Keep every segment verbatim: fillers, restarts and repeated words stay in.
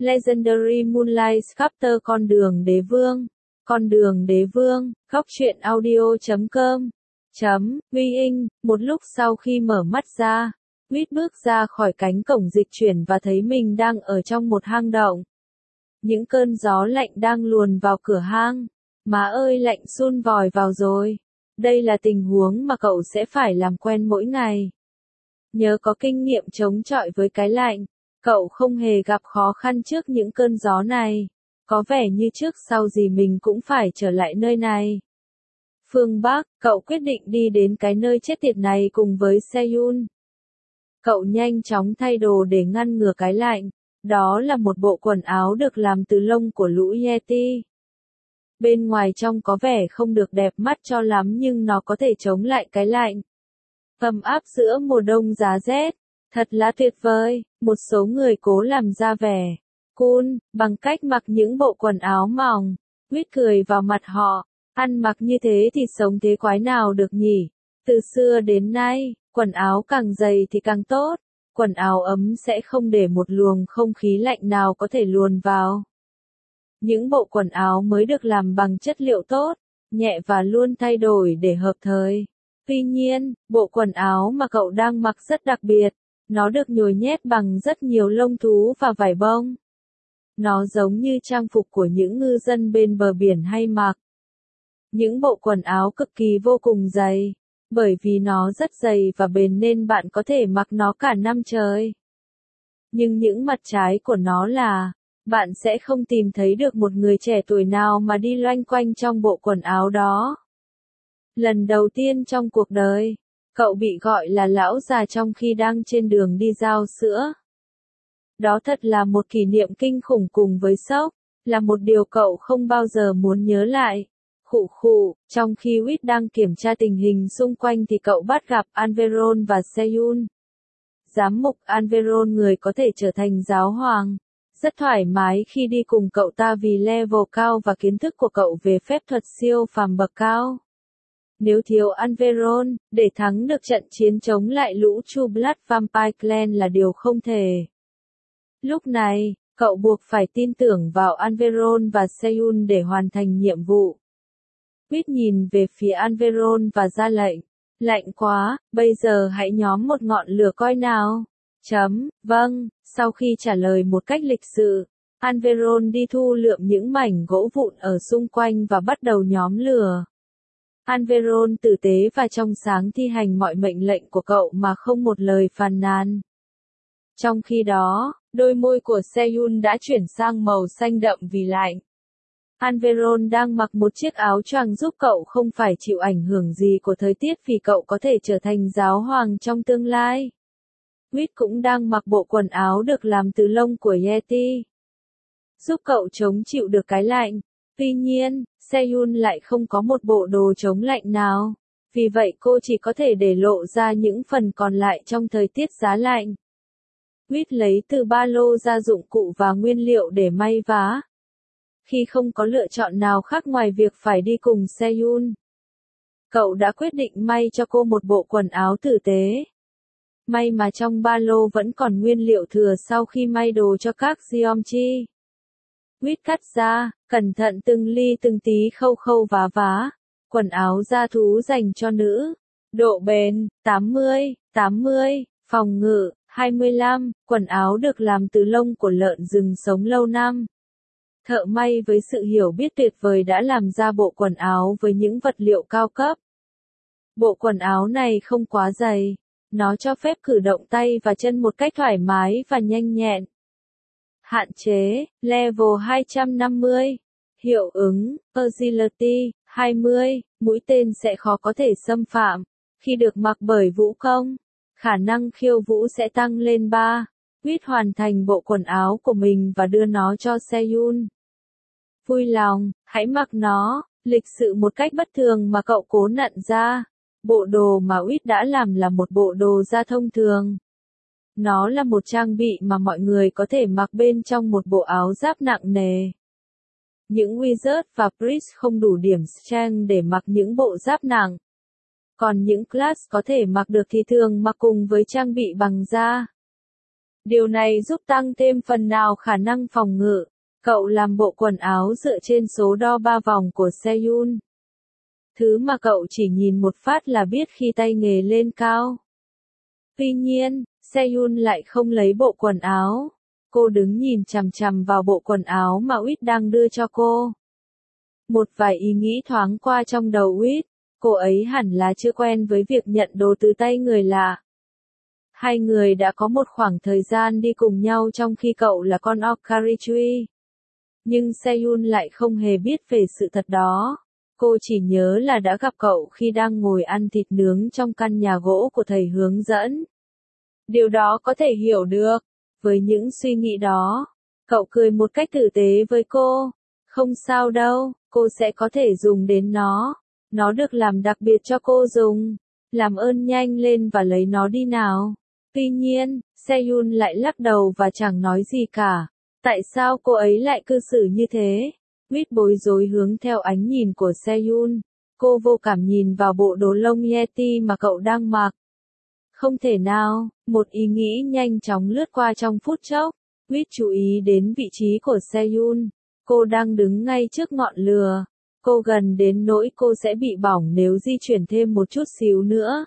Legendary Moonlight Chapter Con đường đế vương. Con đường đế vương, góc truyện audio chấm com. Chấm, Huy Inh, một lúc sau khi mở mắt ra, Huyết bước ra khỏi cánh cổng dịch chuyển và thấy mình đang ở trong một hang động. Những cơn gió lạnh đang luồn vào cửa hang. Má ơi lạnh sun vòi vào rồi. Đây là tình huống mà cậu sẽ phải làm quen mỗi ngày. Nhớ có kinh nghiệm chống chọi với cái lạnh, cậu không hề gặp khó khăn trước những cơn gió này. Có vẻ như trước sau gì mình cũng phải trở lại nơi này. Phương Bắc, cậu quyết định đi đến cái nơi chết tiệt này cùng với Seyun. Cậu nhanh chóng thay đồ để ngăn ngừa cái lạnh. Đó là một bộ quần áo được làm từ lông của lũ Yeti. Bên ngoài trông có vẻ không được đẹp mắt cho lắm nhưng nó có thể chống lại cái lạnh. Ấm áp giữa mùa đông giá rét. Thật là tuyệt vời. Một số người cố làm ra vẻ cool bằng cách mặc những bộ quần áo mỏng. Huyết cười vào mặt họ. Ăn mặc như thế thì sống thế quái nào được nhỉ? Từ xưa đến nay, quần áo càng dày thì càng tốt. Quần áo ấm sẽ không để một luồng không khí lạnh nào có thể luồn vào. Những bộ quần áo mới được làm bằng chất liệu tốt, nhẹ và luôn thay đổi để hợp thời. Tuy nhiên, bộ quần áo mà cậu đang mặc rất đặc biệt. Nó được nhồi nhét bằng rất nhiều lông thú và vải bông. Nó giống như trang phục của những ngư dân bên bờ biển hay mặc. Những bộ quần áo cực kỳ vô cùng dày. Bởi vì nó rất dày và bền nên bạn có thể mặc nó cả năm trời. Nhưng những mặt trái của nó là, bạn sẽ không tìm thấy được một người trẻ tuổi nào mà đi loanh quanh trong bộ quần áo đó. Lần đầu tiên trong cuộc đời, cậu bị gọi là lão già trong khi đang trên đường đi giao sữa. Đó thật là một kỷ niệm kinh khủng cùng với sốc, là một điều cậu không bao giờ muốn nhớ lại. Khụ khụ, trong khi Huyết đang kiểm tra tình hình xung quanh thì cậu bắt gặp Anveron và Seyun. Giám mục Anveron người có thể trở thành giáo hoàng. Rất thoải mái khi đi cùng cậu ta vì level cao và kiến thức của cậu về phép thuật siêu phàm bậc cao. Nếu thiếu Anveron, để thắng được trận chiến chống lại lũ True Blood Vampire Clan là điều không thể. Lúc này, cậu buộc phải tin tưởng vào Anveron và Seyun để hoàn thành nhiệm vụ. Huyết nhìn về phía Anveron và ra lệnh. Lạnh quá, bây giờ hãy nhóm một ngọn lửa coi nào. Chấm, vâng, sau khi trả lời một cách lịch sự, Anveron đi thu lượm những mảnh gỗ vụn ở xung quanh và bắt đầu nhóm lửa. Anveron tử tế và trong sáng thi hành mọi mệnh lệnh của cậu mà không một lời phàn nàn. Trong khi đó, đôi môi của Seyun đã chuyển sang màu xanh đậm vì lạnh. Anveron đang mặc một chiếc áo choàng giúp cậu không phải chịu ảnh hưởng gì của thời tiết vì cậu có thể trở thành giáo hoàng trong tương lai. Huyết cũng đang mặc bộ quần áo được làm từ lông của Yeti, giúp cậu chống chịu được cái lạnh. Tuy nhiên, Seyun lại không có một bộ đồ chống lạnh nào, vì vậy cô chỉ có thể để lộ ra những phần còn lại trong thời tiết giá lạnh. Huyết lấy từ ba lô ra dụng cụ và nguyên liệu để may vá. Khi không có lựa chọn nào khác ngoài việc phải đi cùng Seyun, cậu đã quyết định may cho cô một bộ quần áo tử tế. May mà trong ba lô vẫn còn nguyên liệu thừa sau khi may đồ cho các Geomchi. Huyết cắt ra, cẩn thận từng ly từng tí khâu khâu vá vá. Quần áo da thú dành cho nữ. Độ bền, tám mươi, tám mươi, phòng ngự, hai mươi lăm, quần áo được làm từ lông của lợn rừng sống lâu năm. Thợ may với sự hiểu biết tuyệt vời đã làm ra bộ quần áo với những vật liệu cao cấp. Bộ quần áo này không quá dày. Nó cho phép cử động tay và chân một cách thoải mái và nhanh nhẹn. Hạn chế, level hai trăm năm mươi. Hiệu ứng, agility, hai mươi, mũi tên sẽ khó có thể xâm phạm. Khi được mặc bởi vũ công, khả năng khiêu vũ sẽ tăng lên ba. Huyết hoàn thành bộ quần áo của mình và đưa nó cho Seyun. Vui lòng, hãy mặc nó, lịch sự một cách bất thường mà cậu cố nặn ra. Bộ đồ mà Huyết đã làm là một bộ đồ da thông thường. Nó là một trang bị mà mọi người có thể mặc bên trong một bộ áo giáp nặng nề. Những wizard và priest không đủ điểm strength để mặc những bộ giáp nặng. Còn những class có thể mặc được thì thường mặc cùng với trang bị bằng da. Điều này giúp tăng thêm phần nào khả năng phòng ngự. Cậu làm bộ quần áo dựa trên số đo ba vòng của Seyun. Thứ mà cậu chỉ nhìn một phát là biết khi tay nghề lên cao. Tuy nhiên, Seyun lại không lấy bộ quần áo. Cô đứng nhìn chằm chằm vào bộ quần áo mà Uyết đang đưa cho cô. Một vài ý nghĩ thoáng qua trong đầu Uyết, cô ấy hẳn là chưa quen với việc nhận đồ từ tay người lạ. Hai người đã có một khoảng thời gian đi cùng nhau trong khi cậu là con Okarichui. Nhưng Seyun lại không hề biết về sự thật đó. Cô chỉ nhớ là đã gặp cậu khi đang ngồi ăn thịt nướng trong căn nhà gỗ của thầy hướng dẫn. Điều đó có thể hiểu được. Với những suy nghĩ đó, cậu cười một cách tử tế với cô. Không sao đâu, cô sẽ có thể dùng đến nó. Nó được làm đặc biệt cho cô dùng. Làm ơn nhanh lên và lấy nó đi nào. Tuy nhiên, Seyun lại lắc đầu và chẳng nói gì cả. Tại sao cô ấy lại cư xử như thế? Uyết bối rối hướng theo ánh nhìn của Seyun. Cô vô cảm nhìn vào bộ đồ lông Yeti mà cậu đang mặc. Không thể nào, một ý nghĩ nhanh chóng lướt qua trong phút chốc. Uyết chú ý đến vị trí của Seyun. Cô đang đứng ngay trước ngọn lửa. Cô gần đến nỗi cô sẽ bị bỏng nếu di chuyển thêm một chút xíu nữa.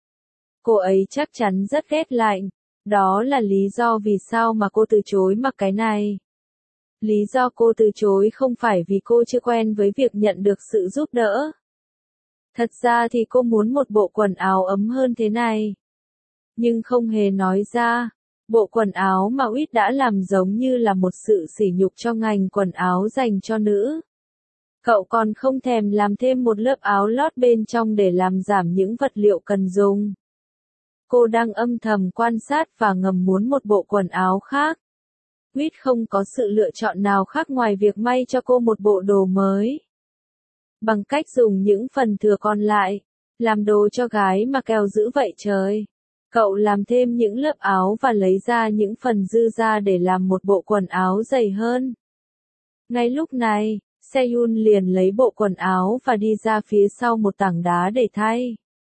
Cô ấy chắc chắn rất ghét lạnh. Đó là lý do vì sao mà cô từ chối mặc cái này. Lý do cô từ chối không phải vì cô chưa quen với việc nhận được sự giúp đỡ. Thật ra thì cô muốn một bộ quần áo ấm hơn thế này. Nhưng không hề nói ra. Bộ quần áo mà Uyết đã làm giống như là một sự sỉ nhục cho ngành quần áo dành cho nữ. Cậu còn không thèm làm thêm một lớp áo lót bên trong để làm giảm những vật liệu cần dùng. Cô đang âm thầm quan sát và ngầm muốn một bộ quần áo khác. Uyết không có sự lựa chọn nào khác ngoài việc may cho cô một bộ đồ mới. Bằng cách dùng những phần thừa còn lại, làm đồ cho gái mà kèo dữ vậy trời. Cậu làm thêm những lớp áo và lấy ra những phần dư ra để làm một bộ quần áo dày hơn. Ngay lúc này, Seyun liền lấy bộ quần áo và đi ra phía sau một tảng đá để thay.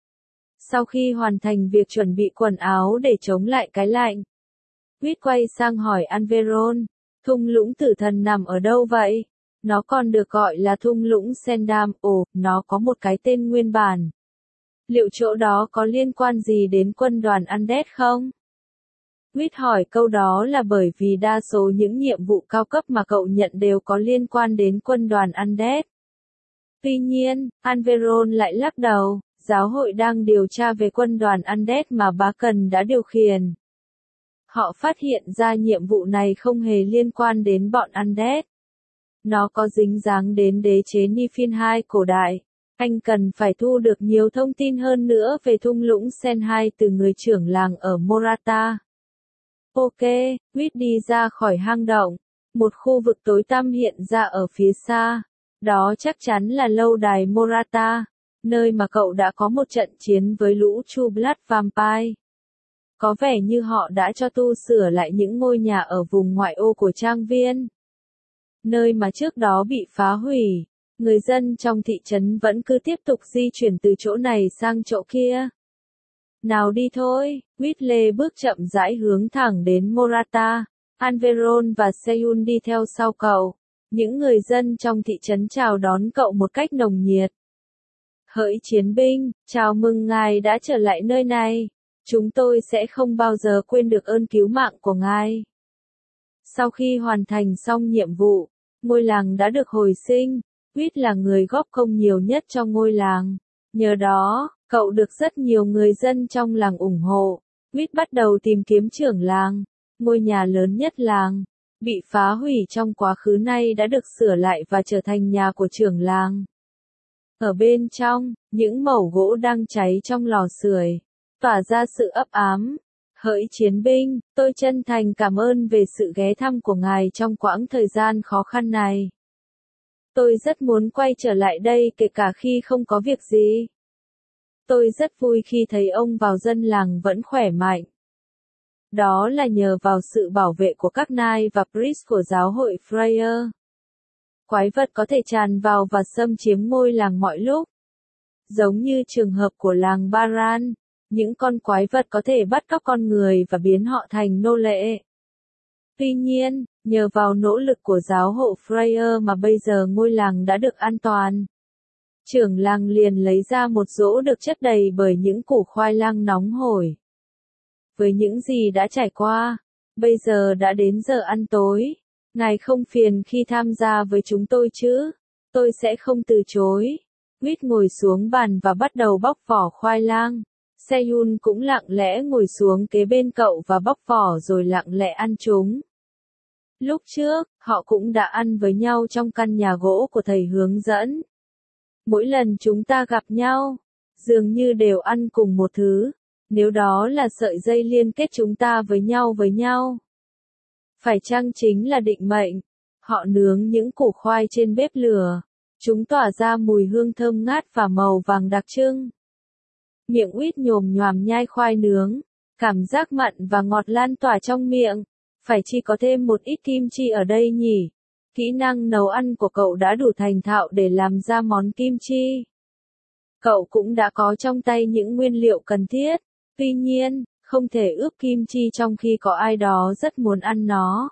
Sau khi hoàn thành việc chuẩn bị quần áo để chống lại cái lạnh, Uyết quay sang hỏi Anveron, thung lũng tử thần nằm ở đâu vậy? Nó còn được gọi là thung lũng Sendam, ồ, nó có một cái tên nguyên bản. Liệu chỗ đó có liên quan gì đến quân đoàn Undead không? Uyết hỏi câu đó là bởi vì đa số những nhiệm vụ cao cấp mà cậu nhận đều có liên quan đến quân đoàn Undead. Tuy nhiên, Anveron lại lắc đầu, giáo hội đang điều tra về quân đoàn Undead mà Bá Cần đã điều khiển. Họ phát hiện ra nhiệm vụ này không hề liên quan đến bọn Undead. Nó có dính dáng đến đế chế Niflheim cổ đại. Anh cần phải thu được nhiều thông tin hơn nữa về thung lũng Senhai từ người trưởng làng ở Morata. Ok, Uyết đi ra khỏi hang động. Một khu vực tối tăm hiện ra ở phía xa. Đó chắc chắn là lâu đài Morata, nơi mà cậu đã có một trận chiến với lũ True Blood Vampire. Có vẻ như họ đã cho tu sửa lại những ngôi nhà ở vùng ngoại ô của trang viên. Nơi mà trước đó bị phá hủy, người dân trong thị trấn vẫn cứ tiếp tục di chuyển từ chỗ này sang chỗ kia. Nào đi thôi, Whitley bước chậm rãi hướng thẳng đến Morata. Anveron và Seyun đi theo sau cậu. Những người dân trong thị trấn chào đón cậu một cách nồng nhiệt. Hỡi chiến binh, chào mừng ngài đã trở lại nơi này. Chúng tôi sẽ không bao giờ quên được ơn cứu mạng của ngài. Sau khi hoàn thành xong nhiệm vụ, ngôi làng đã được hồi sinh. Uyết là người góp công nhiều nhất trong ngôi làng. Nhờ đó, cậu được rất nhiều người dân trong làng ủng hộ. Uyết bắt đầu tìm kiếm trưởng làng. Ngôi nhà lớn nhất làng, bị phá hủy trong quá khứ nay đã được sửa lại và trở thành nhà của trưởng làng. Ở bên trong, những mẩu gỗ đang cháy trong lò sưởi, tỏa ra sự ấp ám. Hỡi chiến binh, tôi chân thành cảm ơn về sự ghé thăm của ngài trong quãng thời gian khó khăn này. Tôi rất muốn quay trở lại đây kể cả khi không có việc gì. Tôi rất vui khi thấy ông vào dân làng vẫn khỏe mạnh. Đó là nhờ vào sự bảo vệ của các nai và priest của giáo hội Freya. Quái vật có thể tràn vào và xâm chiếm ngôi làng mọi lúc. Giống như trường hợp của làng Baran. những con quái vật có thể bắt cóc con người và biến họ thành nô lệ. Tuy nhiên, nhờ vào nỗ lực của giáo hộ Freya mà bây giờ ngôi làng đã được an toàn. Trưởng làng liền lấy ra một rỗ được chất đầy bởi những củ khoai lang nóng hổi. Với những gì đã trải qua, bây giờ đã đến giờ ăn tối. Ngài không phiền khi tham gia với chúng tôi chứ? Tôi sẽ không từ chối. Quýt ngồi xuống bàn và bắt đầu bóc vỏ khoai lang. Seyun cũng lặng lẽ ngồi xuống kế bên cậu và bóc vỏ rồi lặng lẽ ăn chúng. Lúc trước, họ cũng đã ăn với nhau trong căn nhà gỗ của thầy hướng dẫn. Mỗi lần chúng ta gặp nhau, dường như đều ăn cùng một thứ, nếu đó là sợi dây liên kết chúng ta với nhau với nhau. Phải chăng chính là định mệnh? Họ nướng những củ khoai trên bếp lửa. Chúng tỏa ra mùi hương thơm ngát và màu vàng đặc trưng. Miệng Quýt nhồm nhoàm nhai khoai nướng. Cảm giác mặn và ngọt lan tỏa trong miệng. Phải chi có thêm một ít kim chi ở đây nhỉ? Kỹ năng nấu ăn của cậu đã đủ thành thạo để làm ra món kim chi. Cậu cũng đã có trong tay những nguyên liệu cần thiết. Tuy nhiên, không thể ướp kim chi trong khi có ai đó rất muốn ăn nó.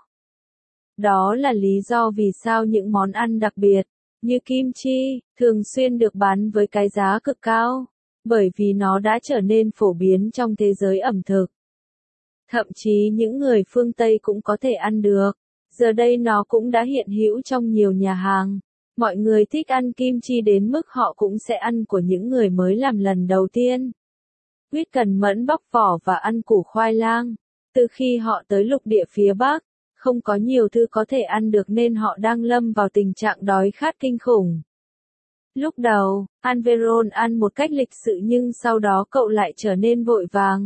Đó là lý do vì sao những món ăn đặc biệt, như kim chi, thường xuyên được bán với cái giá cực cao, bởi vì nó đã trở nên phổ biến trong thế giới ẩm thực. Thậm chí những người phương Tây cũng có thể ăn được. Giờ đây nó cũng đã hiện hữu trong nhiều nhà hàng. Mọi người thích ăn kim chi đến mức họ cũng sẽ ăn của những người mới làm lần đầu tiên. Quýt cần mẫn bóc vỏ và ăn củ khoai lang. Từ khi họ tới lục địa phía Bắc, không có nhiều thứ có thể ăn được nên họ đang lâm vào tình trạng đói khát kinh khủng. Lúc đầu, Anveron ăn một cách lịch sự nhưng sau đó cậu lại trở nên vội vàng.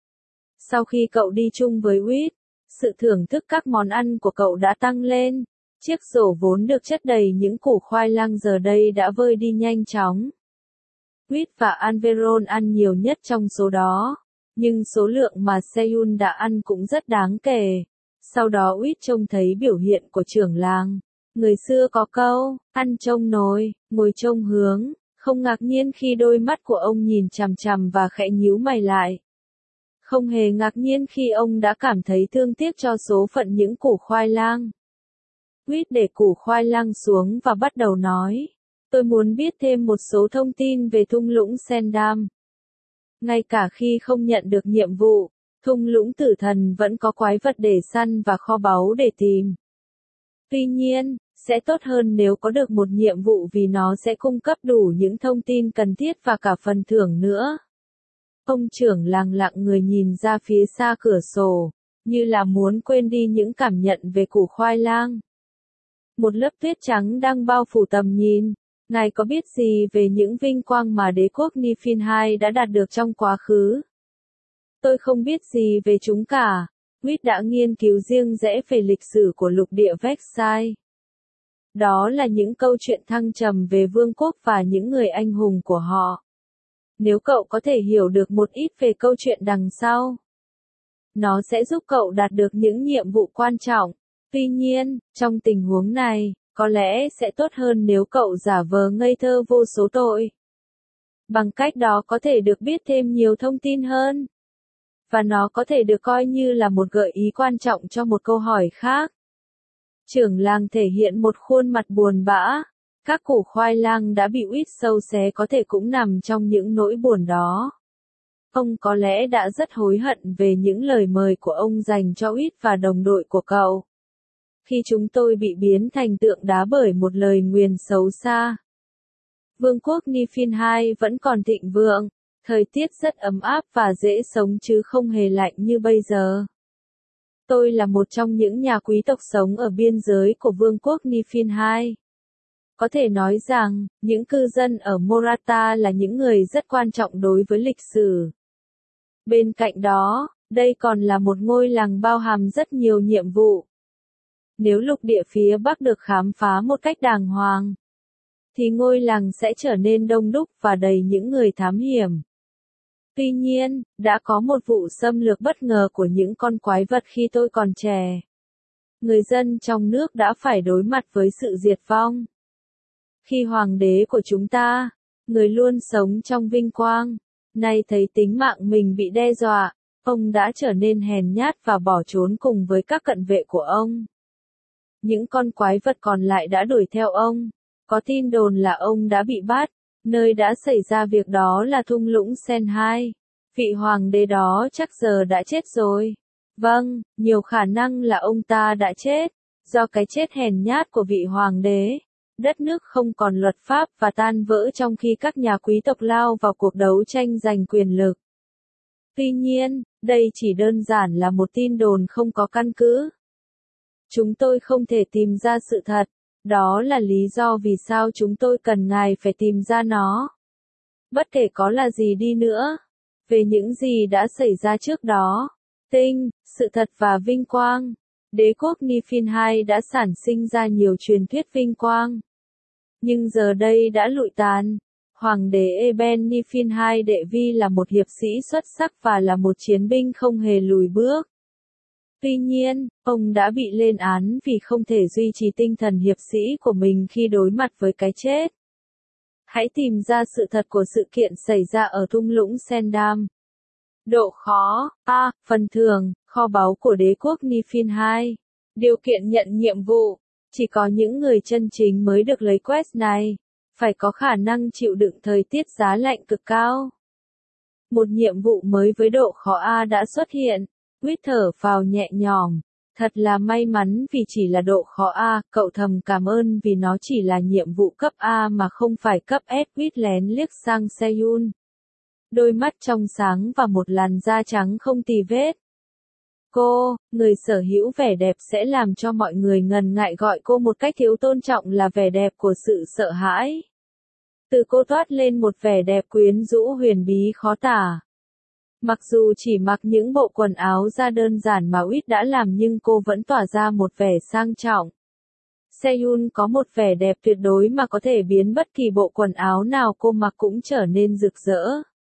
Sau khi cậu đi chung với Quýt, sự thưởng thức các món ăn của cậu đã tăng lên. Chiếc rổ vốn được chất đầy những củ khoai lang giờ đây đã vơi đi nhanh chóng. Quýt và Anveron ăn nhiều nhất trong số đó, nhưng số lượng mà Seyun đã ăn cũng rất đáng kể. Sau đó Quýt trông thấy biểu hiện của trưởng làng. Người xưa có câu, ăn trông nồi, ngồi trông hướng, không ngạc nhiên khi đôi mắt của ông nhìn chằm chằm và khẽ nhíu mày lại. Không hề ngạc nhiên khi ông đã cảm thấy thương tiếc cho số phận những củ khoai lang. Quýt để củ khoai lang xuống và bắt đầu nói. Tôi muốn biết thêm một số thông tin về thung lũng Sendam. Ngay cả khi không nhận được nhiệm vụ, thung lũng tử thần vẫn có quái vật để săn và kho báu để tìm. Tuy nhiên, sẽ tốt hơn nếu có được một nhiệm vụ vì nó sẽ cung cấp đủ những thông tin cần thiết và cả phần thưởng nữa. Ông trưởng làng lặng người nhìn ra phía xa cửa sổ, như là muốn quên đi những cảm nhận về củ khoai lang. Một lớp tuyết trắng đang bao phủ tầm nhìn. Ngài có biết gì về những vinh quang mà đế quốc Niflheim đã đạt được trong quá khứ? Tôi không biết gì về chúng cả. Quýt đã nghiên cứu riêng rẽ về lịch sử của lục địa Vexai. Đó là những câu chuyện thăng trầm về vương quốc và những người anh hùng của họ. Nếu cậu có thể hiểu được một ít về câu chuyện đằng sau, nó sẽ giúp cậu đạt được những nhiệm vụ quan trọng. Tuy nhiên, trong tình huống này, có lẽ sẽ tốt hơn nếu cậu giả vờ ngây thơ vô số tội. Bằng cách đó có thể được biết thêm nhiều thông tin hơn. Và nó có thể được coi như là một gợi ý quan trọng cho một câu hỏi khác. Trưởng làng thể hiện một khuôn mặt buồn bã. Các củ khoai lang đã bị Quýt sâu xé có thể cũng nằm trong những nỗi buồn đó. Ông có lẽ đã rất hối hận về những lời mời của ông dành cho Quýt và đồng đội của cậu. Khi chúng tôi bị biến thành tượng đá bởi một lời nguyền xấu xa. Vương quốc Niflheim vẫn còn thịnh vượng, thời tiết rất ấm áp và dễ sống chứ không hề lạnh như bây giờ. Tôi là một trong những nhà quý tộc sống ở biên giới của Vương quốc Niflheim. Có thể nói rằng, những cư dân ở Morata là những người rất quan trọng đối với lịch sử. Bên cạnh đó, đây còn là một ngôi làng bao hàm rất nhiều nhiệm vụ. Nếu lục địa phía Bắc được khám phá một cách đàng hoàng, thì ngôi làng sẽ trở nên đông đúc và đầy những người thám hiểm. Tuy nhiên, đã có một vụ xâm lược bất ngờ của những con quái vật khi tôi còn trẻ. Người dân trong nước đã phải đối mặt với sự diệt vong. Khi hoàng đế của chúng ta, người luôn sống trong vinh quang, Nay thấy tính mạng mình bị đe dọa, ông đã trở nên hèn nhát và bỏ trốn cùng với các cận vệ của ông. Những con quái vật còn lại đã đuổi theo ông. Có tin đồn là ông đã bị bắt. Nơi đã xảy ra việc đó là thung lũng Sen hai. Vị hoàng đế đó chắc giờ đã chết rồi. Vâng, nhiều khả năng là ông ta đã chết. Do cái chết hèn nhát của vị hoàng đế. Đất nước không còn luật pháp và tan vỡ trong khi các nhà quý tộc lao vào cuộc đấu tranh giành quyền lực. Tuy nhiên, đây chỉ đơn giản là một tin đồn không có căn cứ. Chúng tôi không thể tìm ra sự thật. Đó là lý do vì sao chúng tôi cần ngài phải tìm ra nó. Bất kể có là gì đi nữa. Về những gì đã xảy ra trước đó. Tinh, sự thật và vinh quang. Đế quốc Nifin hai đã sản sinh ra nhiều truyền thuyết vinh quang. Nhưng giờ đây đã lụi tàn. Hoàng đế Eben Nifin hai Đệ Vi là một hiệp sĩ xuất sắc và là một chiến binh không hề lùi bước. Tuy nhiên, ông đã bị lên án vì không thể duy trì tinh thần hiệp sĩ của mình khi đối mặt với cái chết. Hãy tìm ra sự thật của sự kiện xảy ra ở thung lũng Sendam. Độ khó: A. Phần thưởng, kho báu của đế quốc Nifin hai. Điều kiện nhận nhiệm vụ: chỉ có những người chân chính mới được lấy quest này. Phải có khả năng chịu đựng thời tiết giá lạnh cực cao. Một nhiệm vụ mới với độ khó A đã xuất hiện. Quýt thở phào nhẹ nhõm. Thật là may mắn vì chỉ là độ khó A, cậu thầm cảm ơn vì nó chỉ là nhiệm vụ cấp A mà không phải cấp S. Quýt lén liếc sang Seyun. Đôi mắt trong sáng và một làn da trắng không tì vết. Cô, người sở hữu vẻ đẹp sẽ làm cho mọi người ngần ngại gọi cô một cách thiếu tôn trọng là vẻ đẹp của sự sợ hãi. Từ cô toát lên một vẻ đẹp quyến rũ huyền bí khó tả. Mặc dù chỉ mặc những bộ quần áo da đơn giản mà Quýt đã làm nhưng cô vẫn tỏa ra một vẻ sang trọng. Seyun có một vẻ đẹp tuyệt đối mà có thể biến bất kỳ bộ quần áo nào cô mặc cũng trở nên rực rỡ.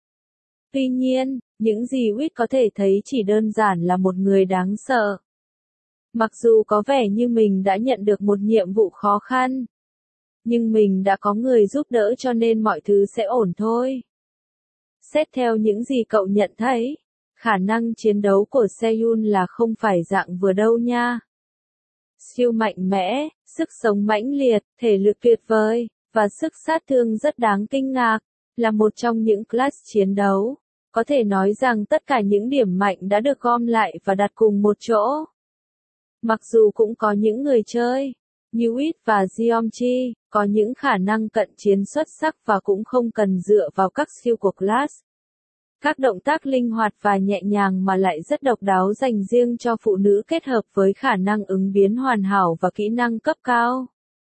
Tuy nhiên, những gì Quýt có thể thấy chỉ đơn giản là một người đáng sợ. Mặc dù có vẻ như mình đã nhận được một nhiệm vụ khó khăn, nhưng mình đã có người giúp đỡ cho nên mọi thứ sẽ ổn thôi. Xét theo những gì cậu nhận thấy, khả năng chiến đấu của Seyun là không phải dạng vừa đâu nha. Siêu mạnh mẽ, sức sống mãnh liệt, thể lực tuyệt vời, và sức sát thương rất đáng kinh ngạc, là một trong những class chiến đấu. Có thể nói rằng tất cả những điểm mạnh đã được gom lại và đặt cùng một chỗ. Mặc dù cũng có những người chơi, như Quýt và Jeongchi, có những khả năng cận chiến xuất sắc và cũng không cần dựa vào các skill của class. Các động tác linh hoạt và nhẹ nhàng mà lại rất độc đáo dành riêng cho phụ nữ kết hợp với khả năng ứng biến hoàn hảo và kỹ năng cấp cao.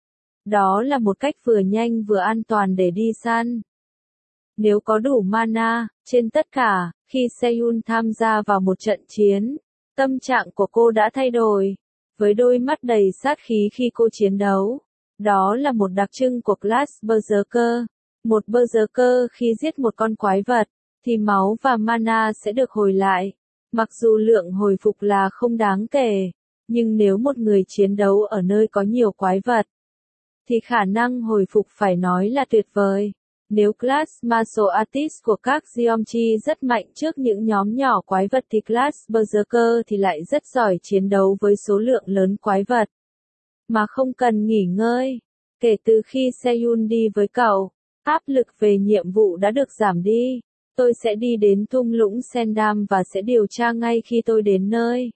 Đó là một cách vừa nhanh vừa an toàn để đi săn. Nếu có đủ mana, trên tất cả, khi Seyun tham gia vào một trận chiến, tâm trạng của cô đã thay đổi. Với đôi mắt đầy sát khí khi cô chiến đấu. Đó là một đặc trưng của class Berserker. Một Berserker khi giết một con quái vật, thì máu và mana sẽ được hồi lại. Mặc dù lượng hồi phục là không đáng kể, nhưng nếu một người chiến đấu ở nơi có nhiều quái vật, thì khả năng hồi phục phải nói là tuyệt vời. Nếu class Martial Artist của các Jeongchi rất mạnh trước những nhóm nhỏ quái vật thì class Berserker thì lại rất giỏi chiến đấu với số lượng lớn quái vật. Mà không cần nghỉ ngơi. Kể từ khi Seyun đi với cậu, áp lực về nhiệm vụ đã được giảm đi. Tôi sẽ đi đến thung lũng Sendam và sẽ điều tra ngay khi tôi đến nơi.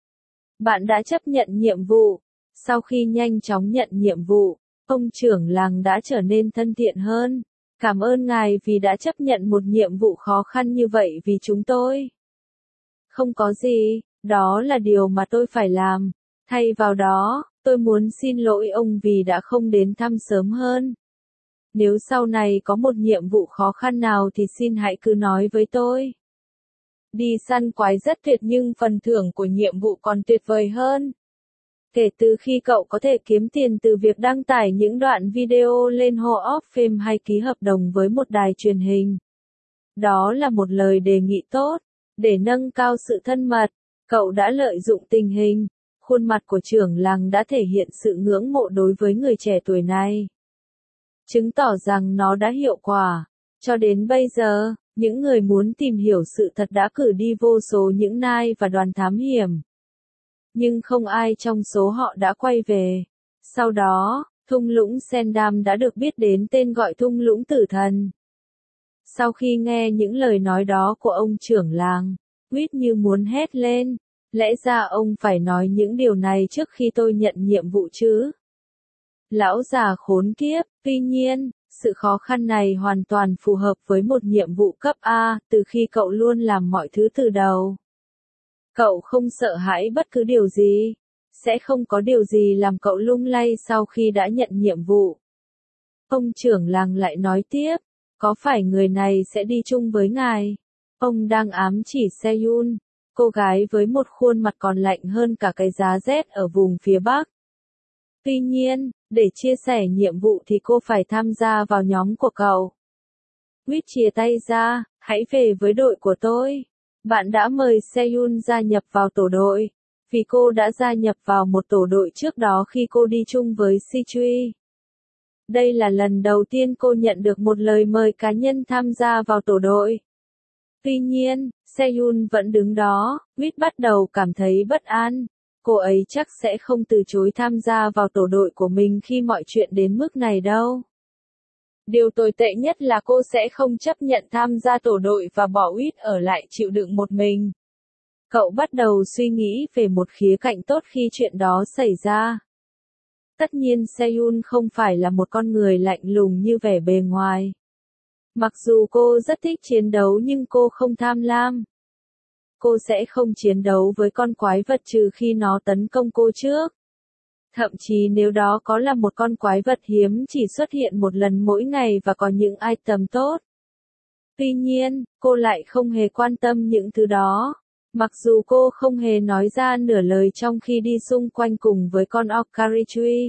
Bạn đã chấp nhận nhiệm vụ. Sau khi nhanh chóng nhận nhiệm vụ, ông trưởng làng đã trở nên thân thiện hơn. Cảm ơn ngài vì đã chấp nhận một nhiệm vụ khó khăn như vậy vì chúng tôi. Không có gì, đó là điều mà tôi phải làm. Thay vào đó, tôi muốn xin lỗi ông vì đã không đến thăm sớm hơn. Nếu sau này có một nhiệm vụ khó khăn nào thì xin hãy cứ nói với tôi. Đi săn quái rất tuyệt nhưng phần thưởng của nhiệm vụ còn tuyệt vời hơn. Kể từ khi cậu có thể kiếm tiền từ việc đăng tải những đoạn video lên Hall of Fame hay ký hợp đồng với một đài truyền hình. Đó là một lời đề nghị tốt. Để nâng cao sự thân mật, cậu đã lợi dụng tình hình. Khuôn mặt của trưởng làng đã thể hiện sự ngưỡng mộ đối với người trẻ tuổi này. Chứng tỏ rằng nó đã hiệu quả. Cho đến bây giờ, những người muốn tìm hiểu sự thật đã cử đi vô số những nai và đoàn thám hiểm. Nhưng không ai trong số họ đã quay về. Sau đó, thung lũng Sendam đã được biết đến tên gọi thung lũng tử thần. Sau khi nghe những lời nói đó của ông trưởng làng, Whit như muốn hét lên. Lẽ ra ông phải nói những điều này trước khi tôi nhận nhiệm vụ chứ. Lão già khốn kiếp, tuy nhiên, sự khó khăn này hoàn toàn phù hợp với một nhiệm vụ cấp A, từ khi cậu luôn làm mọi thứ từ đầu. Cậu không sợ hãi bất cứ điều gì. Sẽ không có điều gì làm cậu lung lay sau khi đã nhận nhiệm vụ. Ông trưởng làng lại nói tiếp, có phải người này sẽ đi chung với ngài? Ông đang ám chỉ Seyun, cô gái với một khuôn mặt còn lạnh hơn cả cái giá rét ở vùng phía Bắc. Tuy nhiên, để chia sẻ nhiệm vụ thì cô phải tham gia vào nhóm của cậu. Whit chia tay ra, hãy về với đội của tôi. Bạn đã mời Seyun gia nhập vào tổ đội, vì cô đã gia nhập vào một tổ đội trước đó khi cô đi chung với Sichui. Đây là lần đầu tiên cô nhận được một lời mời cá nhân tham gia vào tổ đội. Tuy nhiên, Seyun vẫn đứng đó, Whit bắt đầu cảm thấy bất an. Cô ấy chắc sẽ không từ chối tham gia vào tổ đội của mình khi mọi chuyện đến mức này đâu. Điều tồi tệ nhất là cô sẽ không chấp nhận tham gia tổ đội và bỏ Whit ở lại chịu đựng một mình. Cậu bắt đầu suy nghĩ về một khía cạnh tốt khi chuyện đó xảy ra. Tất nhiên Seyun không phải là một con người lạnh lùng như vẻ bề ngoài. Mặc dù cô rất thích chiến đấu nhưng cô không tham lam. Cô sẽ không chiến đấu với con quái vật trừ khi nó tấn công cô trước. Thậm chí nếu đó có là một con quái vật hiếm chỉ xuất hiện một lần mỗi ngày và có những item tốt. Tuy nhiên, cô lại không hề quan tâm những thứ đó. Mặc dù cô không hề nói ra nửa lời trong khi đi xung quanh cùng với con Okaritui.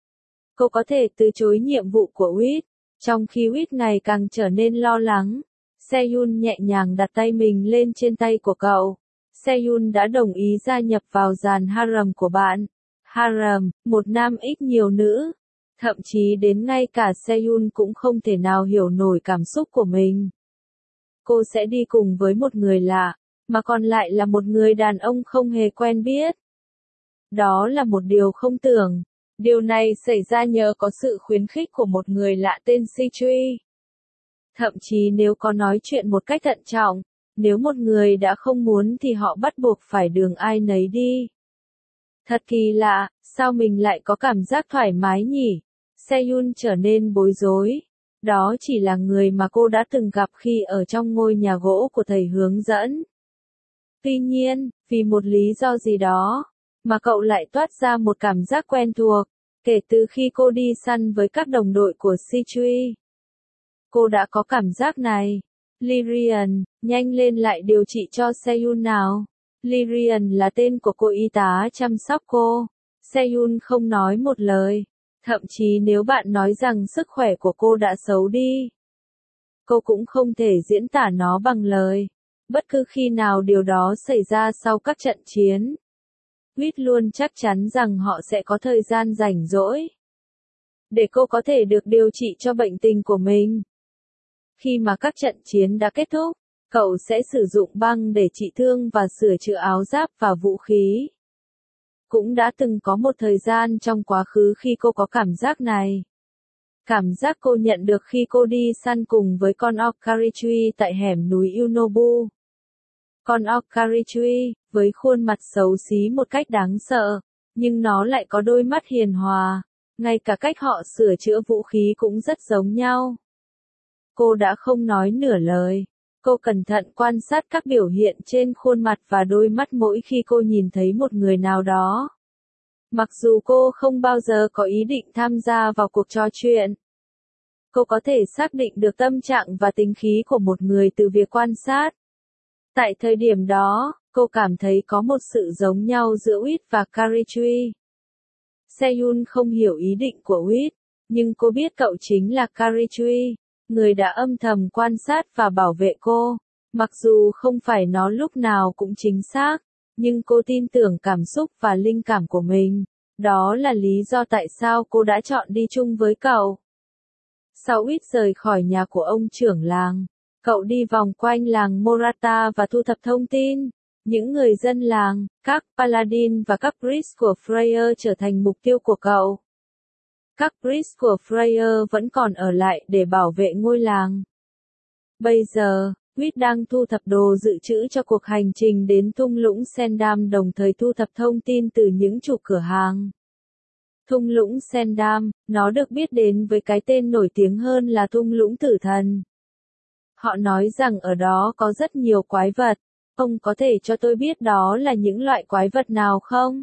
Cô có thể từ chối nhiệm vụ của Whit. Trong khi Whit ngày càng trở nên lo lắng, Seyun nhẹ nhàng đặt tay mình lên trên tay của cậu. Seyun đã đồng ý gia nhập vào dàn harem của bạn. Harem, một nam ít nhiều nữ. Thậm chí đến ngay cả Seyun cũng không thể nào hiểu nổi cảm xúc của mình. Cô sẽ đi cùng với một người lạ, mà còn lại là một người đàn ông không hề quen biết. Đó là một điều không tưởng. Điều này xảy ra nhờ có sự khuyến khích của một người lạ tên Sichui. Thậm chí nếu có nói chuyện một cách thận trọng, nếu một người đã không muốn thì họ bắt buộc phải đường ai nấy đi. Thật kỳ lạ, sao mình lại có cảm giác thoải mái nhỉ? Seyun trở nên bối rối. Đó chỉ là người mà cô đã từng gặp khi ở trong ngôi nhà gỗ của thầy hướng dẫn. Tuy nhiên, vì một lý do gì đó, mà cậu lại toát ra một cảm giác quen thuộc, kể từ khi cô đi săn với các đồng đội của Sichui. Cô đã có cảm giác này. Lyrian, nhanh lên lại điều trị cho Seyun nào. Lyrian là tên của cô y tá chăm sóc cô. Seyun không nói một lời. Thậm chí nếu bạn nói rằng sức khỏe của cô đã xấu đi, cô cũng không thể diễn tả nó bằng lời. Bất cứ khi nào điều đó xảy ra sau các trận chiến, Whit luôn chắc chắn rằng họ sẽ có thời gian rảnh rỗi để cô có thể được điều trị cho bệnh tình của mình. Khi mà các trận chiến đã kết thúc, cậu sẽ sử dụng băng để trị thương và sửa chữa áo giáp và vũ khí. Cũng đã từng có một thời gian trong quá khứ khi cô có cảm giác này. Cảm giác cô nhận được khi cô đi săn cùng với con Okaritui tại hẻm núi Unobu. Con Okaritui, với khuôn mặt xấu xí một cách đáng sợ, nhưng nó lại có đôi mắt hiền hòa. Ngay cả cách họ sửa chữa vũ khí cũng rất giống nhau. Cô đã không nói nửa lời. Cô cẩn thận quan sát các biểu hiện trên khuôn mặt và đôi mắt mỗi khi cô nhìn thấy một người nào đó. Mặc dù cô không bao giờ có ý định tham gia vào cuộc trò chuyện, cô có thể xác định được tâm trạng và tính khí của một người từ việc quan sát. Tại thời điểm đó, cô cảm thấy có một sự giống nhau giữa Whit và Karitui. Seyun không hiểu ý định của Whit, nhưng cô biết cậu chính là Karitui, người đã âm thầm quan sát và bảo vệ cô. Mặc dù không phải nó lúc nào cũng chính xác, nhưng cô tin tưởng cảm xúc và linh cảm của mình. Đó là lý do tại sao cô đã chọn đi chung với cậu. Sau ít rời khỏi nhà của ông trưởng làng, cậu đi vòng quanh làng Morata và thu thập thông tin. Những người dân làng, các Paladin và các Priest của Freyr trở thành mục tiêu của cậu. Các Priest của Freyr vẫn còn ở lại để bảo vệ ngôi làng. Bây giờ, Quýt đang thu thập đồ dự trữ cho cuộc hành trình đến thung lũng Sendam, đồng thời thu thập thông tin từ những chủ cửa hàng. Thung lũng Sendam, nó được biết đến với cái tên nổi tiếng hơn là thung lũng tử thần. Họ nói rằng ở đó có rất nhiều quái vật. Ông có thể cho tôi biết đó là những loại quái vật nào không?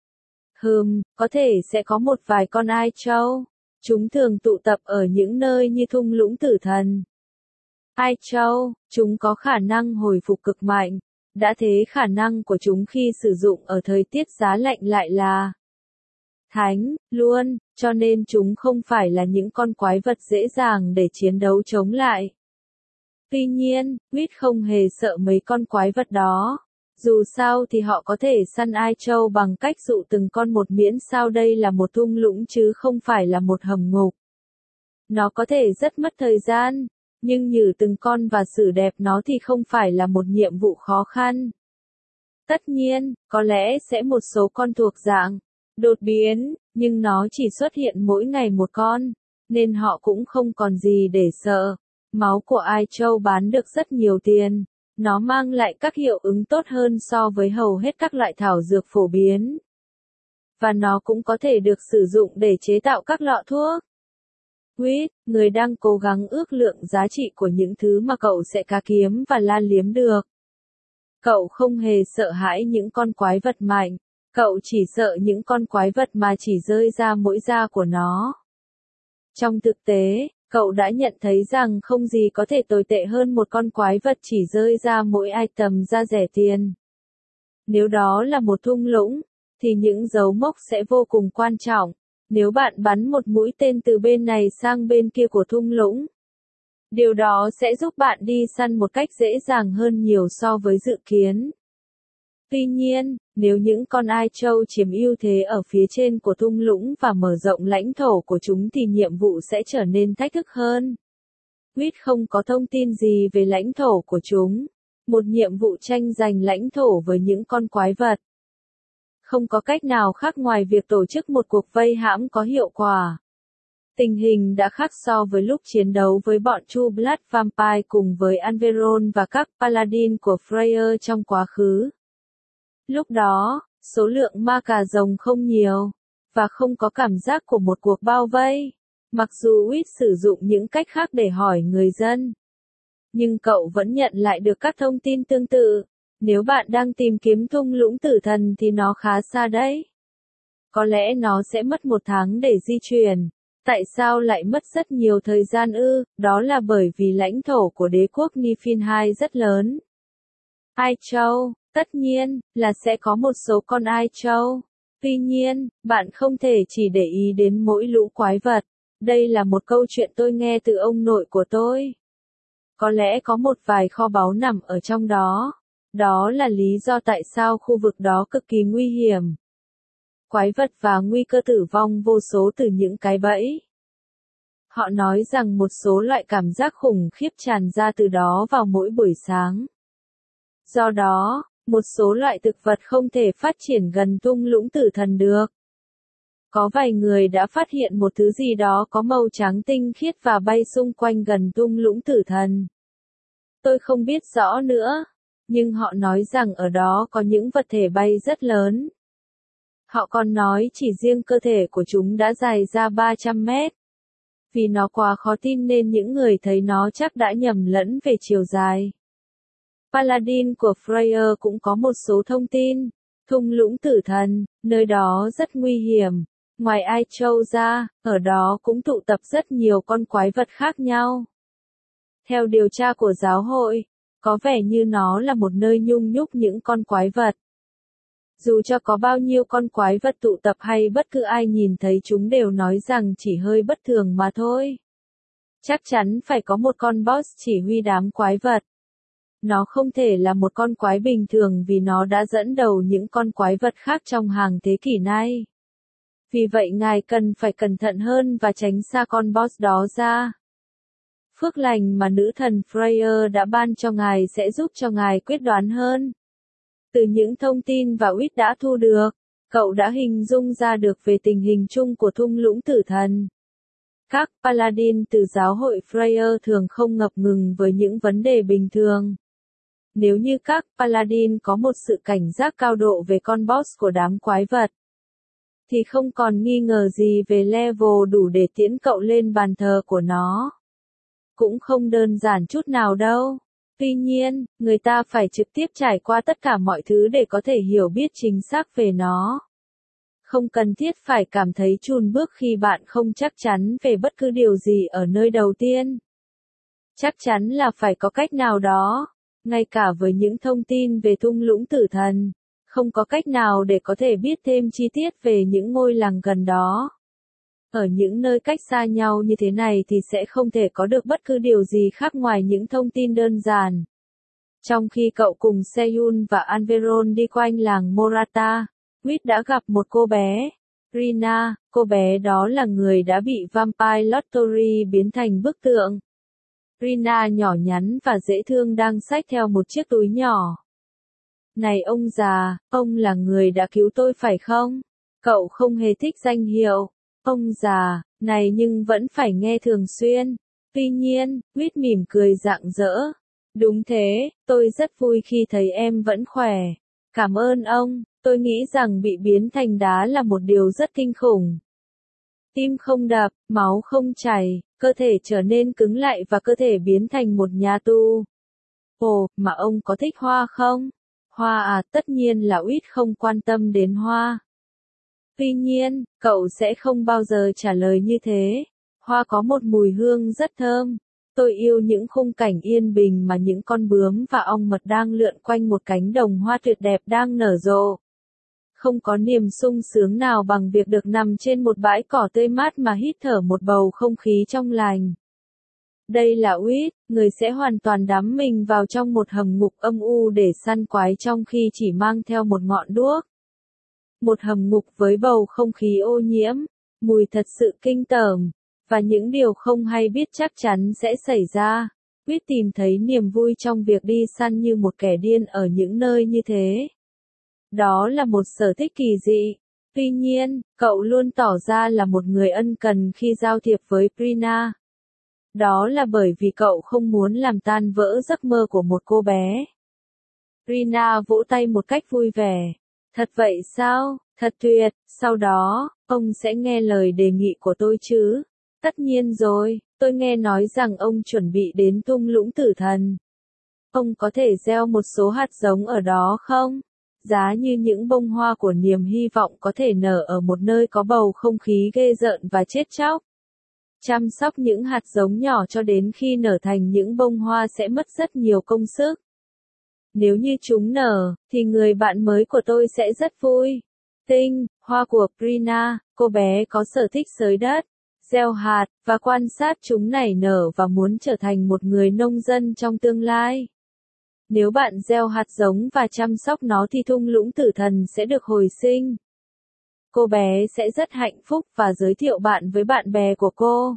Hừm, có thể sẽ có một vài con Ai Châu. Chúng thường tụ tập ở những nơi như thung lũng tử thần. Ai Châu, chúng có khả năng hồi phục cực mạnh. Đã thế khả năng của chúng khi sử dụng ở thời tiết giá lạnh lại là thánh, luôn, cho nên chúng không phải là những con quái vật dễ dàng để chiến đấu chống lại. Tuy nhiên, Quýt không hề sợ mấy con quái vật đó. Dù sao thì họ có thể săn Ai Châu bằng cách dụ từng con một, miễn sao đây là một thung lũng chứ không phải là một hầm ngục. Nó có thể rất mất thời gian, nhưng nhử từng con và xử đẹp nó thì không phải là một nhiệm vụ khó khăn. Tất nhiên, có lẽ sẽ một số con thuộc dạng đột biến, nhưng nó chỉ xuất hiện mỗi ngày một con, nên họ cũng không còn gì để sợ. Máu của Ai Châu bán được rất nhiều tiền. Nó mang lại các hiệu ứng tốt hơn so với hầu hết các loại thảo dược phổ biến. Và nó cũng có thể được sử dụng để chế tạo các lọ thuốc. Quýt, người đang cố gắng ước lượng giá trị của những thứ mà cậu sẽ cá kiếm và la liếm được. Cậu không hề sợ hãi những con quái vật mạnh. Cậu chỉ sợ những con quái vật mà chỉ rơi ra mỗi da của nó. Trong thực tế, cậu đã nhận thấy rằng không gì có thể tồi tệ hơn một con quái vật chỉ rơi ra mỗi item da rẻ tiền. Nếu đó là một thung lũng, thì những dấu mốc sẽ vô cùng quan trọng. Nếu bạn bắn một mũi tên từ bên này sang bên kia của thung lũng, điều đó sẽ giúp bạn đi săn một cách dễ dàng hơn nhiều so với dự kiến. Tuy nhiên, nếu những con Ai Châu chiếm ưu thế ở phía trên của thung lũng và mở rộng lãnh thổ của chúng thì nhiệm vụ sẽ trở nên thách thức hơn. Quýt không có thông tin gì về lãnh thổ của chúng. Một nhiệm vụ tranh giành lãnh thổ với những con quái vật. Không có cách nào khác ngoài việc tổ chức một cuộc vây hãm có hiệu quả. Tình hình đã khác so với lúc chiến đấu với bọn True Blood Vampire cùng với Anveron và các Paladin của Freyr trong quá khứ. Lúc đó, số lượng ma cà rồng không nhiều, và không có cảm giác của một cuộc bao vây. Mặc dù Quýt sử dụng những cách khác để hỏi người dân, nhưng cậu vẫn nhận lại được các thông tin tương tự. Nếu bạn đang tìm kiếm thung lũng tử thần thì nó khá xa đấy. Có lẽ nó sẽ mất một tháng để di chuyển. Tại sao lại mất rất nhiều thời gian ư? Đó là bởi vì lãnh thổ của đế quốc Niflheim rất lớn. Ai Châu, tất nhiên, là sẽ có một số con Ai Châu. Tuy nhiên, bạn không thể chỉ để ý đến mỗi lũ quái vật. Đây là một câu chuyện tôi nghe từ ông nội của tôi. Có lẽ có một vài kho báu nằm ở trong đó. Đó là lý do tại sao khu vực đó cực kỳ nguy hiểm. Quái vật và nguy cơ tử vong vô số từ những cái bẫy. Họ nói rằng một số loại cảm giác khủng khiếp tràn ra từ đó vào mỗi buổi sáng. Do đó, một số loại thực vật không thể phát triển gần thung lũng tử thần được. Có vài người đã phát hiện một thứ gì đó có màu trắng tinh khiết và bay xung quanh gần thung lũng tử thần. Tôi không biết rõ nữa, nhưng họ nói rằng ở đó có những vật thể bay rất lớn. Họ còn nói chỉ riêng cơ thể của chúng đã dài ra ba trăm mét. Vì nó quá khó tin nên những người thấy nó chắc đã nhầm lẫn về chiều dài. Paladin của Freyr cũng có một số thông tin. Thung lũng tử thần, nơi đó rất nguy hiểm. Ngoài Ai Châu ra, ở đó cũng tụ tập rất nhiều con quái vật khác nhau. Theo điều tra của giáo hội, có vẻ như nó là một nơi nhung nhúc những con quái vật. Dù cho có bao nhiêu con quái vật tụ tập hay bất cứ ai nhìn thấy chúng đều nói rằng chỉ hơi bất thường mà thôi. Chắc chắn phải có một con boss chỉ huy đám quái vật. Nó không thể là một con quái bình thường vì nó đã dẫn đầu những con quái vật khác trong hàng thế kỷ nay. Vì vậy ngài cần phải cẩn thận hơn và tránh xa con boss đó ra. Phước lành mà nữ thần Freya đã ban cho ngài sẽ giúp cho ngài quyết đoán hơn. Từ những thông tin và uýt đã thu được, cậu đã hình dung ra được về tình hình chung của thung lũng tử thần. Các Paladin từ giáo hội Freya thường không ngập ngừng với những vấn đề bình thường. Nếu như các Paladin có một sự cảnh giác cao độ về con boss của đám quái vật, thì không còn nghi ngờ gì về level đủ để tiễn cậu lên bàn thờ của nó. Cũng không đơn giản chút nào đâu. Tuy nhiên, người ta phải trực tiếp trải qua tất cả mọi thứ để có thể hiểu biết chính xác về nó. Không cần thiết phải cảm thấy chùn bước khi bạn không chắc chắn về bất cứ điều gì ở nơi đầu tiên. Chắc chắn là phải có cách nào đó, ngay cả với những thông tin về thung lũng tử thần, không có cách nào để có thể biết thêm chi tiết về những ngôi làng gần đó. Ở những nơi cách xa nhau như thế này thì sẽ không thể có được bất cứ điều gì khác ngoài những thông tin đơn giản. Trong khi cậu cùng Seyun và Anveron đi quanh làng Morata, Quýt đã gặp một cô bé, Rina. Cô bé đó là người đã bị Vampire Lottery biến thành bức tượng. Rina nhỏ nhắn và dễ thương đang xách theo một chiếc túi nhỏ. Này ông già, ông là người đã cứu tôi phải không? Cậu không hề thích danh hiệu ông già này nhưng vẫn phải nghe thường xuyên. Tuy nhiên, Quýt mỉm cười rạng rỡ. Đúng thế, tôi rất vui khi thấy em vẫn khỏe. Cảm ơn ông, tôi nghĩ rằng bị biến thành đá là một điều rất kinh khủng. Tim không đập, máu không chảy, cơ thể trở nên cứng lại và cơ thể biến thành một nhà tù. Ồ, mà ông có thích hoa không? Hoa à, tất nhiên là Quýt không quan tâm đến hoa. Tuy nhiên, cậu sẽ không bao giờ trả lời như thế. Hoa có một mùi hương rất thơm. Tôi yêu những khung cảnh yên bình mà những con bướm và ong mật đang lượn quanh một cánh đồng hoa tuyệt đẹp đang nở rộ. Không có niềm sung sướng nào bằng việc được nằm trên một bãi cỏ tươi mát mà hít thở một bầu không khí trong lành. Đây là Quýt, người sẽ hoàn toàn đắm mình vào trong một hầm ngục âm u để săn quái trong khi chỉ mang theo một ngọn đuốc. Một hầm ngục với bầu không khí ô nhiễm, mùi thật sự kinh tởm, và những điều không hay biết chắc chắn sẽ xảy ra. Quýt tìm thấy niềm vui trong việc đi săn như một kẻ điên ở những nơi như thế. Đó là một sở thích kỳ dị. Tuy nhiên, cậu luôn tỏ ra là một người ân cần khi giao thiệp với Rina. Đó là bởi vì cậu không muốn làm tan vỡ giấc mơ của một cô bé. Rina vỗ tay một cách vui vẻ. Thật vậy sao? Thật tuyệt. Sau đó, ông sẽ nghe lời đề nghị của tôi chứ? Tất nhiên rồi, tôi nghe nói rằng ông chuẩn bị đến thung lũng tử thần. Ông có thể gieo một số hạt giống ở đó không? Giá như những bông hoa của niềm hy vọng có thể nở ở một nơi có bầu không khí ghê rợn và chết chóc. Chăm sóc những hạt giống nhỏ cho đến khi nở thành những bông hoa sẽ mất rất nhiều công sức. Nếu như chúng nở, thì người bạn mới của tôi sẽ rất vui. Tinh, hoa của Rina, cô bé có sở thích xới đất, gieo hạt, và quan sát chúng nảy nở và muốn trở thành một người nông dân trong tương lai. Nếu bạn gieo hạt giống và chăm sóc nó thì thung lũng tử thần sẽ được hồi sinh. Cô bé sẽ rất hạnh phúc và giới thiệu bạn với bạn bè của cô.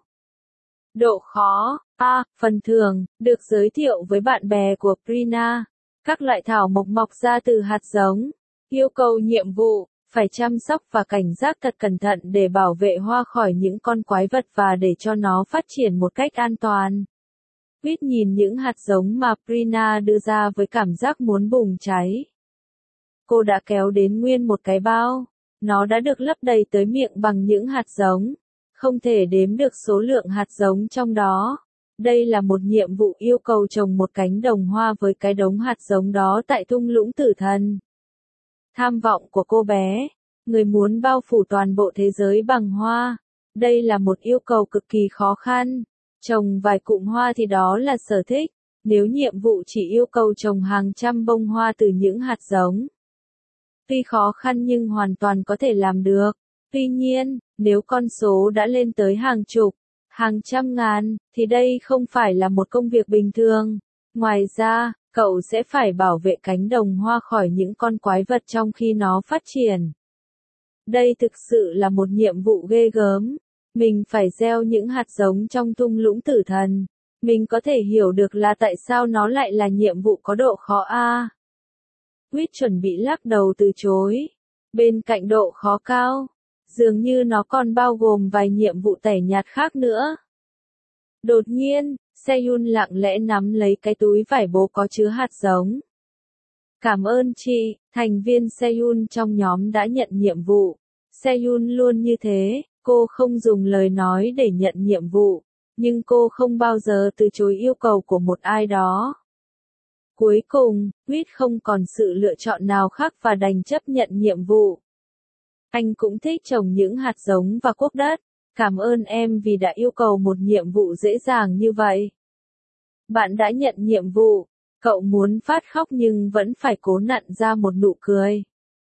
Độ khó. A. Phần thưởng, được giới thiệu với bạn bè của Rina. Các loại thảo mộc mọc ra từ hạt giống. Yêu cầu nhiệm vụ, phải chăm sóc và cảnh giác thật cẩn thận để bảo vệ hoa khỏi những con quái vật và để cho nó phát triển một cách an toàn. Quýt nhìn những hạt giống mà Rina đưa ra với cảm giác muốn bùng cháy. Cô đã kéo đến nguyên một cái bao. Nó đã được lấp đầy tới miệng bằng những hạt giống. Không thể đếm được số lượng hạt giống trong đó. Đây là một nhiệm vụ yêu cầu trồng một cánh đồng hoa với cái đống hạt giống đó tại thung lũng tử thần. Tham vọng của cô bé. Người muốn bao phủ toàn bộ thế giới bằng hoa. Đây là một yêu cầu cực kỳ khó khăn. Trồng vài cụm hoa thì đó là sở thích. Nếu nhiệm vụ chỉ yêu cầu trồng hàng trăm bông hoa từ những hạt giống. Tuy khó khăn nhưng hoàn toàn có thể làm được. Tuy nhiên, nếu con số đã lên tới hàng chục, hàng trăm ngàn, thì đây không phải là một công việc bình thường. Ngoài ra, cậu sẽ phải bảo vệ cánh đồng hoa khỏi những con quái vật trong khi nó phát triển. Đây thực sự là một nhiệm vụ ghê gớm. Mình phải gieo những hạt giống trong thung lũng tử thần. Mình có thể hiểu được là tại sao nó lại là nhiệm vụ có độ khó a. À. Quýt chuẩn bị lắc đầu từ chối. Bên cạnh độ khó cao, dường như nó còn bao gồm vài nhiệm vụ tẻ nhạt khác nữa. Đột nhiên, Seyun lặng lẽ nắm lấy cái túi vải bố có chứa hạt giống. Cảm ơn chị, thành viên Seyun trong nhóm đã nhận nhiệm vụ. Seyun luôn như thế, cô không dùng lời nói để nhận nhiệm vụ, nhưng cô không bao giờ từ chối yêu cầu của một ai đó. Cuối cùng, Quýt không còn sự lựa chọn nào khác và đành chấp nhận nhiệm vụ. Anh cũng thích trồng những hạt giống và cuốc đất. Cảm ơn em vì đã yêu cầu một nhiệm vụ dễ dàng như vậy. Bạn đã nhận nhiệm vụ. Cậu muốn phát khóc nhưng vẫn phải cố nặn ra một nụ cười.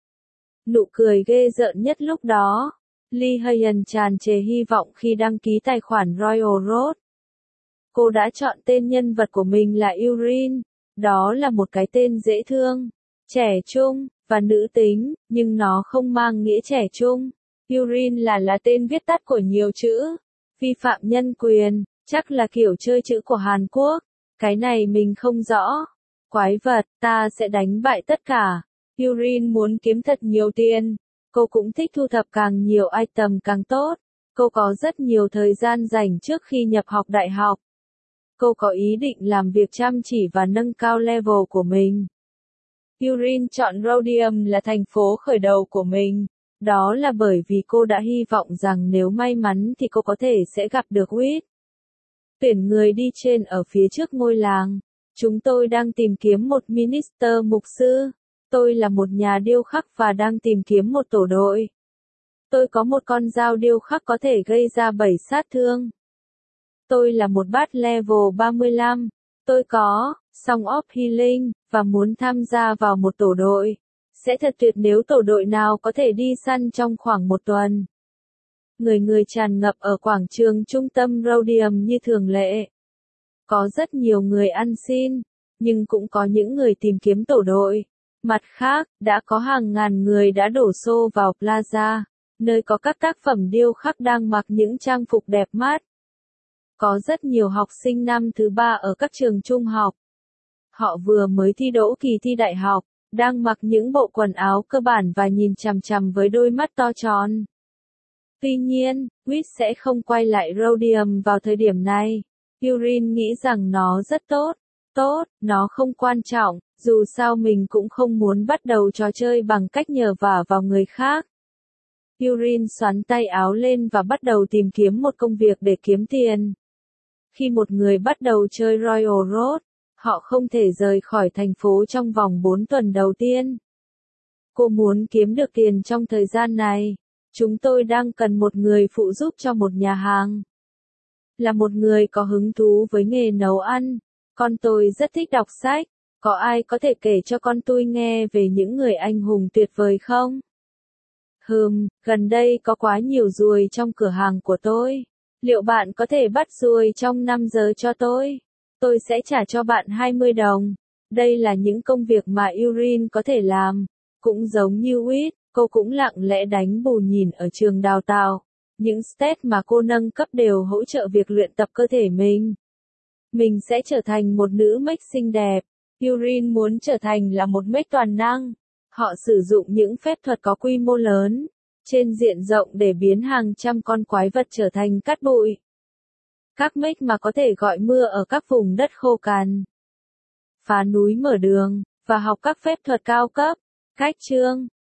Nụ cười ghê rợn nhất lúc đó. Lee Hyun tràn trề hy vọng khi đăng ký tài khoản Royal Road. Cô đã chọn tên nhân vật của mình là Yurin. Đó là một cái tên dễ thương, trẻ trung, và nữ tính, nhưng nó không mang nghĩa trẻ trung. Yurin là là tên viết tắt của nhiều chữ. Vi phạm nhân quyền, chắc là kiểu chơi chữ của Hàn Quốc. Cái này mình không rõ. Quái vật, ta sẽ đánh bại tất cả. Yurin muốn kiếm thật nhiều tiền. Cô cũng thích thu thập càng nhiều item càng tốt. Cô có rất nhiều thời gian rảnh trước khi nhập học đại học. Cô có ý định làm việc chăm chỉ và nâng cao level của mình. Yurin chọn Rhodium là thành phố khởi đầu của mình. Đó là bởi vì cô đã hy vọng rằng nếu may mắn thì cô có thể sẽ gặp được Quýt. Tuyển người đi trên ở phía trước ngôi làng. Chúng tôi đang tìm kiếm một minister mục sư. Tôi là một nhà điêu khắc và đang tìm kiếm một tổ đội. Tôi có một con dao điêu khắc có thể gây ra bảy sát thương. Tôi là một bát level ba mươi lăm. Tôi có Song of Healing và muốn tham gia vào một tổ đội. Sẽ thật tuyệt nếu tổ đội nào có thể đi săn trong khoảng một tuần. Người người tràn ngập ở quảng trường trung tâm Rhodium như thường lệ. Có rất nhiều người ăn xin, nhưng cũng có những người tìm kiếm tổ đội. Mặt khác, đã có hàng ngàn người đã đổ xô vào plaza, nơi có các tác phẩm điêu khắc đang mặc những trang phục đẹp mắt. Có rất nhiều học sinh năm thứ ba ở các trường trung học. Họ vừa mới thi đỗ kỳ thi đại học, đang mặc những bộ quần áo cơ bản và nhìn chằm chằm với đôi mắt to tròn. Tuy nhiên, Quýt sẽ không quay lại Rhodium vào thời điểm này. Yurin nghĩ rằng nó rất tốt. Tốt, nó không quan trọng, dù sao mình cũng không muốn bắt đầu trò chơi bằng cách nhờ vả vào người khác. Yurin xoắn tay áo lên và bắt đầu tìm kiếm một công việc để kiếm tiền. Khi một người bắt đầu chơi Royal Road, họ không thể rời khỏi thành phố trong vòng bốn tuần đầu tiên. Cô muốn kiếm được tiền trong thời gian này. Chúng tôi đang cần một người phụ giúp cho một nhà hàng. Là một người có hứng thú với nghề nấu ăn. Con tôi rất thích đọc sách. Có ai có thể kể cho con tôi nghe về những người anh hùng tuyệt vời không? Hừm, gần đây có quá nhiều ruồi trong cửa hàng của tôi. Liệu bạn có thể bắt ruồi trong năm giờ cho tôi? Tôi sẽ trả cho bạn hai mươi đồng. Đây là những công việc mà Yurin có thể làm. Cũng giống như Quýt, cô cũng lặng lẽ đánh bù nhìn ở trường đào tạo. Những stat mà cô nâng cấp đều hỗ trợ việc luyện tập cơ thể mình. Mình sẽ trở thành một nữ mech xinh đẹp. Yurin muốn trở thành là một mech toàn năng. Họ sử dụng những phép thuật có quy mô lớn, trên diện rộng để biến hàng trăm con quái vật trở thành cát bụi. Các mech mà có thể gọi mưa ở các vùng đất khô cằn. Phá núi mở đường, và học các phép thuật cao cấp. Cách chương